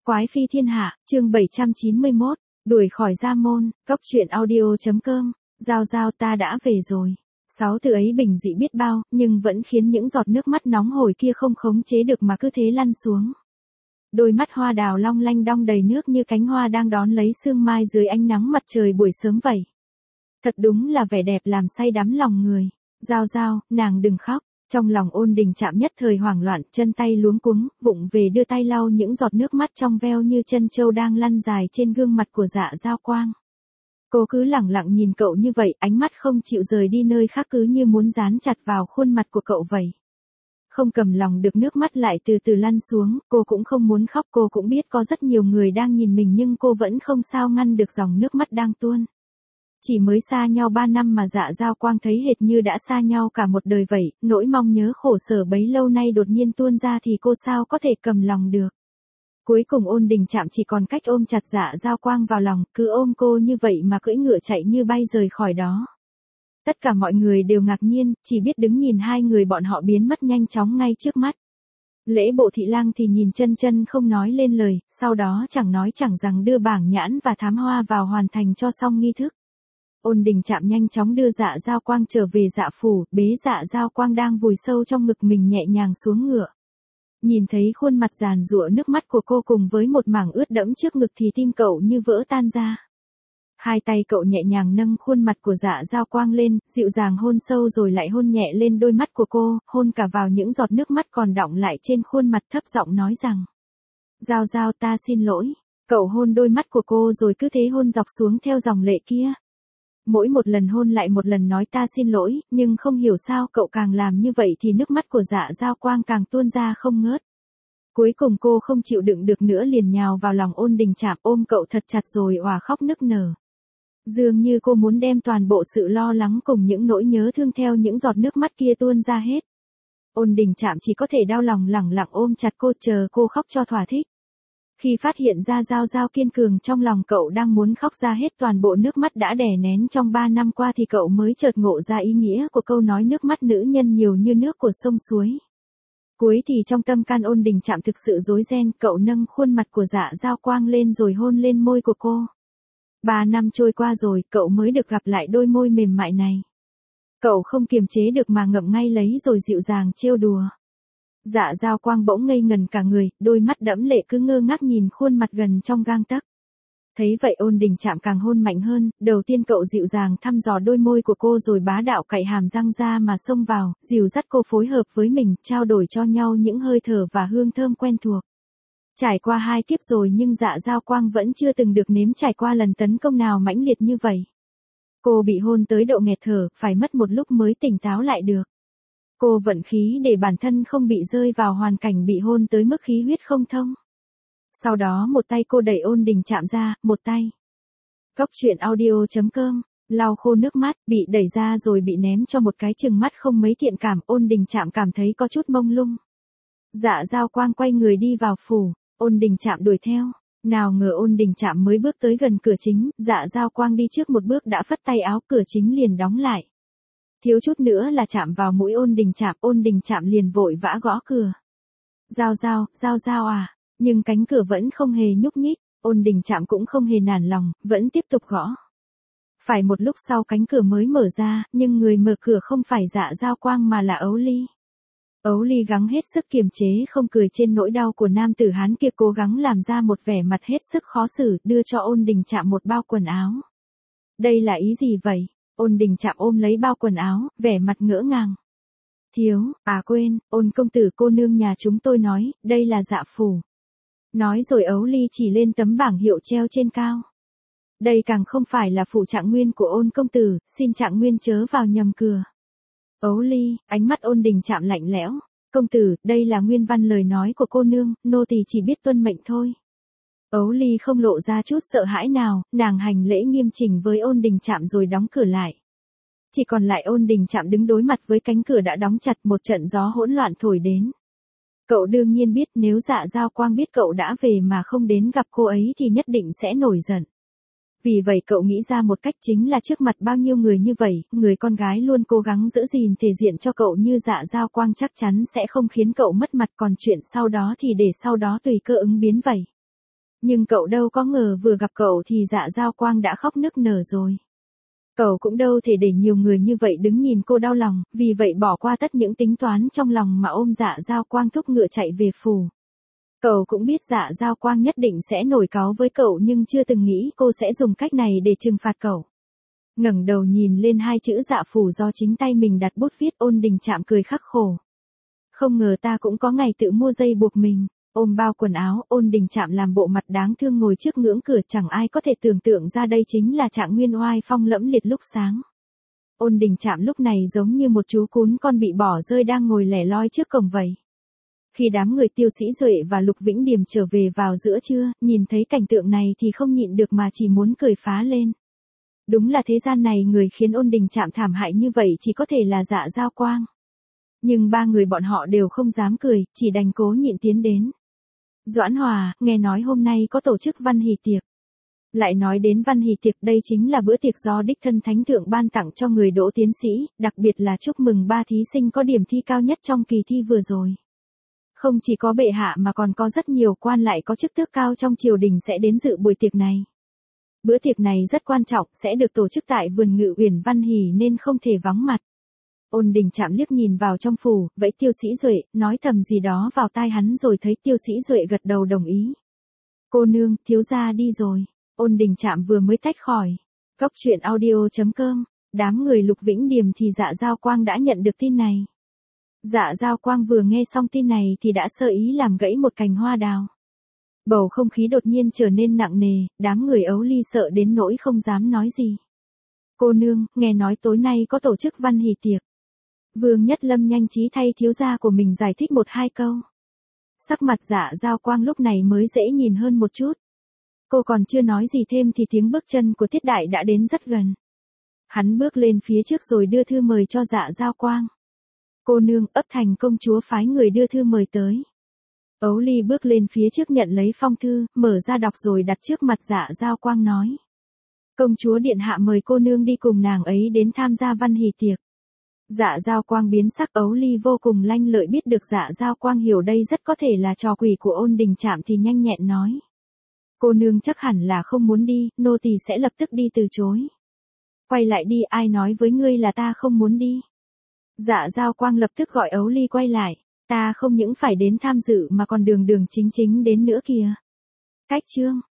Quái phi thiên hạ, chương 791, đuổi khỏi gia môn, cốc truyện audio.com, Giao Giao ta đã về rồi. 6 từ ấy bình dị biết bao, nhưng vẫn khiến những giọt nước mắt nóng hổi kia không khống chế được mà cứ thế lăn xuống. Đôi mắt hoa đào long lanh đong đầy nước như cánh hoa đang đón lấy sương mai dưới ánh nắng mặt trời buổi sớm vậy. Thật đúng là vẻ đẹp làm say đắm lòng người. Giao Giao, nàng đừng khóc. Trong lòng Ôn Đình Trạm nhất thời hoảng loạn, chân tay luống cuống, vụng về đưa tay lau những giọt nước mắt trong veo như chân trâu đang lăn dài trên gương mặt của Dạ Giao Quang. Cô cứ lẳng lặng nhìn cậu như vậy, ánh mắt không chịu rời đi nơi khác, cứ như muốn dán chặt vào khuôn mặt của cậu vậy. Không cầm lòng được nước mắt lại từ từ lăn xuống, cô cũng không muốn khóc, cô cũng biết có rất nhiều người đang nhìn mình nhưng cô vẫn không sao ngăn được dòng nước mắt đang tuôn. Chỉ mới xa nhau 3 năm mà Dạ Giao Quang thấy hệt như đã xa nhau cả một đời vậy, nỗi mong nhớ khổ sở bấy lâu nay đột nhiên tuôn ra thì cô sao có thể cầm lòng được. Cuối cùng Ôn Đình Trạm chỉ còn cách ôm chặt Dạ Giao Quang vào lòng, cứ ôm cô như vậy mà cưỡi ngựa chạy như bay rời khỏi đó. Tất cả mọi người đều ngạc nhiên, chỉ biết đứng nhìn hai người bọn họ biến mất nhanh chóng ngay trước mắt. Lễ bộ thị lang thì nhìn chân chân không nói lên lời, sau đó chẳng nói chẳng rằng đưa bảng nhãn và thám hoa vào hoàn thành cho xong nghi thức. Ôn Đình Trạm nhanh chóng đưa Dạ Giao Quang trở về Dạ phủ, bế Dạ Giao Quang đang vùi sâu trong ngực mình nhẹ nhàng xuống ngựa. Nhìn thấy khuôn mặt giàn giụa nước mắt của cô cùng với một mảng ướt đẫm trước ngực thì tim cậu như vỡ tan ra. Hai tay cậu nhẹ nhàng nâng khuôn mặt của Dạ Giao Quang lên, dịu dàng hôn sâu rồi lại hôn nhẹ lên đôi mắt của cô, hôn cả vào những giọt nước mắt còn đọng lại trên khuôn mặt, thấp giọng nói rằng: Giao Giao ta xin lỗi. Cậu hôn đôi mắt của cô rồi cứ thế hôn dọc xuống theo dòng lệ kia. Mỗi một lần hôn lại một lần nói ta xin lỗi, nhưng không hiểu sao cậu càng làm như vậy thì nước mắt của Dạ Giao Quang càng tuôn ra không ngớt. Cuối cùng cô không chịu đựng được nữa liền nhào vào lòng Ôn Đình Trạm ôm cậu thật chặt rồi òa khóc nức nở. Dường như cô muốn đem toàn bộ sự lo lắng cùng những nỗi nhớ thương theo những giọt nước mắt kia tuôn ra hết. Ôn Đình Trạm chỉ có thể đau lòng lẳng lặng ôm chặt cô chờ cô khóc cho thỏa thích. Khi phát hiện ra Giao Giao kiên cường trong lòng cậu đang muốn khóc ra hết toàn bộ nước mắt đã đè nén trong 3 năm qua thì cậu mới chợt ngộ ra ý nghĩa của câu nói nước mắt nữ nhân nhiều như nước của sông suối. Cuối thì trong tâm can Ôn Đình Trạm thực sự rối ren, cậu nâng khuôn mặt của Dạ Giao Quang lên rồi hôn lên môi của cô. 3 năm trôi qua rồi, cậu mới được gặp lại đôi môi mềm mại này. Cậu không kiềm chế được mà ngậm ngay lấy rồi dịu dàng trêu đùa. Dạ Giao Quang bỗng ngây ngần cả người, đôi mắt đẫm lệ cứ ngơ ngác nhìn khuôn mặt gần trong gang tấc. Thấy vậy Ôn Đình Trạm càng hôn mạnh hơn, đầu tiên cậu dịu dàng thăm dò đôi môi của cô rồi bá đạo cạy hàm răng ra mà xông vào, dìu dắt cô phối hợp với mình, trao đổi cho nhau những hơi thở và hương thơm quen thuộc. Trải qua 2 kiếp rồi nhưng Dạ Giao Quang vẫn chưa từng được nếm trải qua lần tấn công nào mãnh liệt như vậy. Cô bị hôn tới độ nghẹt thở, phải mất một lúc mới tỉnh táo lại được. Cô vận khí để bản thân không bị rơi vào hoàn cảnh bị hôn tới mức khí huyết không thông. Sau đó một tay cô đẩy Ôn Đình Trạm ra, một tay. Cốc truyện audio.com, lau khô nước mắt, bị đẩy ra rồi bị ném cho một cái chừng mắt không mấy thiện cảm, Ôn Đình Trạm cảm thấy có chút mông lung. Dạ Giao Quang quay người đi vào phủ, Ôn Đình Trạm đuổi theo. Nào ngờ Ôn Đình Trạm mới bước tới gần cửa chính, Dạ Giao Quang đi trước một bước đã phất tay áo, cửa chính liền đóng lại. Thiếu chút nữa là chạm vào mũi Ôn Đình Trạm liền vội vã gõ cửa. Giao Giao à, nhưng cánh cửa vẫn không hề nhúc nhích, Ôn Đình Trạm cũng không hề nản lòng, vẫn tiếp tục gõ. Phải một lúc sau cánh cửa mới mở ra, nhưng người mở cửa không phải Dạ Giao Quang mà là Ấu Ly. Ấu Ly gắng hết sức kiềm chế không cười trên nỗi đau của nam tử Hán kia, cố gắng làm ra một vẻ mặt hết sức khó xử, đưa cho Ôn Đình Trạm một bao quần áo. Đây là ý gì vậy? Ôn Đình Trạm ôm lấy bao quần áo, vẻ mặt ngỡ ngàng. Thiếu, quên, Ôn công tử cô nương nhà chúng tôi nói, đây là Dạ phủ. Nói rồi Ấu Ly chỉ lên tấm bảng hiệu treo trên cao. Đây càng không phải là phủ Trạng Nguyên của Ôn công tử, xin Trạng Nguyên chớ vào nhầm cửa. Ấu Ly, ánh mắt Ôn Đình Trạm lạnh lẽo. Công tử, đây là nguyên văn lời nói của cô nương, nô tỳ chỉ biết tuân mệnh thôi. Ấu Ly không lộ ra chút sợ hãi nào, nàng hành lễ nghiêm chỉnh với Ôn Đình Trạm rồi đóng cửa lại. Chỉ còn lại Ôn Đình Trạm đứng đối mặt với cánh cửa đã đóng chặt, một trận gió hỗn loạn thổi đến. Cậu đương nhiên biết nếu Dạ Giao Quang biết cậu đã về mà không đến gặp cô ấy thì nhất định sẽ nổi giận. Vì vậy cậu nghĩ ra một cách, chính là trước mặt bao nhiêu người như vậy, người con gái luôn cố gắng giữ gìn thể diện cho cậu như Dạ Giao Quang chắc chắn sẽ không khiến cậu mất mặt, còn chuyện sau đó thì để sau đó tùy cơ ứng biến vậy. Nhưng cậu đâu có ngờ vừa gặp cậu thì Dạ Giao Quang đã khóc nức nở rồi. Cậu cũng đâu thể để nhiều người như vậy đứng nhìn cô đau lòng, vì vậy bỏ qua tất những tính toán trong lòng mà ôm Dạ Giao Quang thúc ngựa chạy về phủ. Cậu cũng biết Dạ Giao Quang nhất định sẽ nổi cáu với cậu nhưng chưa từng nghĩ cô sẽ dùng cách này để trừng phạt cậu. Ngẩng đầu nhìn lên hai chữ Dạ phủ do chính tay mình đặt bút viết, Ôn Đình Trạm cười khắc khổ. Không ngờ ta cũng có ngày tự mua dây buộc mình. Ôm bao quần áo, Ôn Đình Trạm làm bộ mặt đáng thương ngồi trước ngưỡng cửa, chẳng ai có thể tưởng tượng ra đây chính là Trạng Nguyên oai phong lẫm liệt lúc sáng. Ôn Đình Trạm lúc này giống như một chú cún con bị bỏ rơi đang ngồi lẻ loi trước cổng vậy. Khi đám người Tiêu Sĩ Duệ và Lục Vĩnh Điềm trở về vào giữa trưa, nhìn thấy cảnh tượng này thì không nhịn được mà chỉ muốn cười phá lên. Đúng là thế gian này người khiến Ôn Đình Trạm thảm hại như vậy chỉ có thể là Dạ Giao Quang. Nhưng ba người bọn họ đều không dám cười, chỉ đành cố nhịn tiến đến. Doãn Hòa, nghe nói hôm nay có tổ chức văn hỷ tiệc. Lại nói đến văn hỷ tiệc, đây chính là bữa tiệc do đích thân Thánh Thượng ban tặng cho người đỗ tiến sĩ, đặc biệt là chúc mừng 3 thí sinh có điểm thi cao nhất trong kỳ thi vừa rồi. Không chỉ có bệ hạ mà còn có rất nhiều quan lại có chức tước cao trong triều đình sẽ đến dự buổi tiệc này. Bữa tiệc này rất quan trọng, sẽ được tổ chức tại vườn Ngự Uyển Văn Hỷ nên không thể vắng mặt. Ôn Đình Trạm liếc nhìn vào trong phủ, vẫy Tiêu Sĩ Duệ, nói thầm gì đó vào tai hắn rồi thấy Tiêu Sĩ Duệ gật đầu đồng ý. Cô nương, thiếu gia đi rồi. Ôn Đình Trạm vừa mới tách khỏi. Cốc truyện audio.com, đám người Lục Vĩnh Điềm thì Dạ Giao Quang đã nhận được tin này. Dạ Giao Quang vừa nghe xong tin này thì đã sơ ý làm gãy một cành hoa đào. Bầu không khí đột nhiên trở nên nặng nề, đám người Ấu Ly sợ đến nỗi không dám nói gì. Cô nương, nghe nói tối nay có tổ chức văn hỷ tiệc. Vương Nhất Lâm nhanh trí thay thiếu gia của mình giải thích 1-2 câu. Sắc mặt Dạ Giao Quang lúc này mới dễ nhìn hơn một chút. Cô còn chưa nói gì thêm thì tiếng bước chân của Tiết Đại đã đến rất gần. Hắn bước lên phía trước rồi đưa thư mời cho Dạ Giao Quang. Cô nương, ấp Thành công chúa phái người đưa thư mời tới. Ấu Ly bước lên phía trước nhận lấy phong thư, mở ra đọc rồi đặt trước mặt Dạ Giao Quang nói. Công chúa điện hạ mời cô nương đi cùng nàng ấy đến tham gia văn hỷ tiệc. Dạ Giao Quang biến sắc, Ấu Ly vô cùng lanh lợi biết được Dạ Giao Quang hiểu đây rất có thể là trò quỷ của Ôn Đình Trạm thì nhanh nhẹn nói. Cô nương chắc hẳn là không muốn đi, nô tỳ sẽ lập tức đi từ chối. Quay lại đi, ai nói với ngươi là ta không muốn đi. Dạ Giao Quang lập tức gọi Ấu Ly quay lại, ta không những phải đến tham dự mà còn đường đường chính chính đến nữa kìa. Cách chương.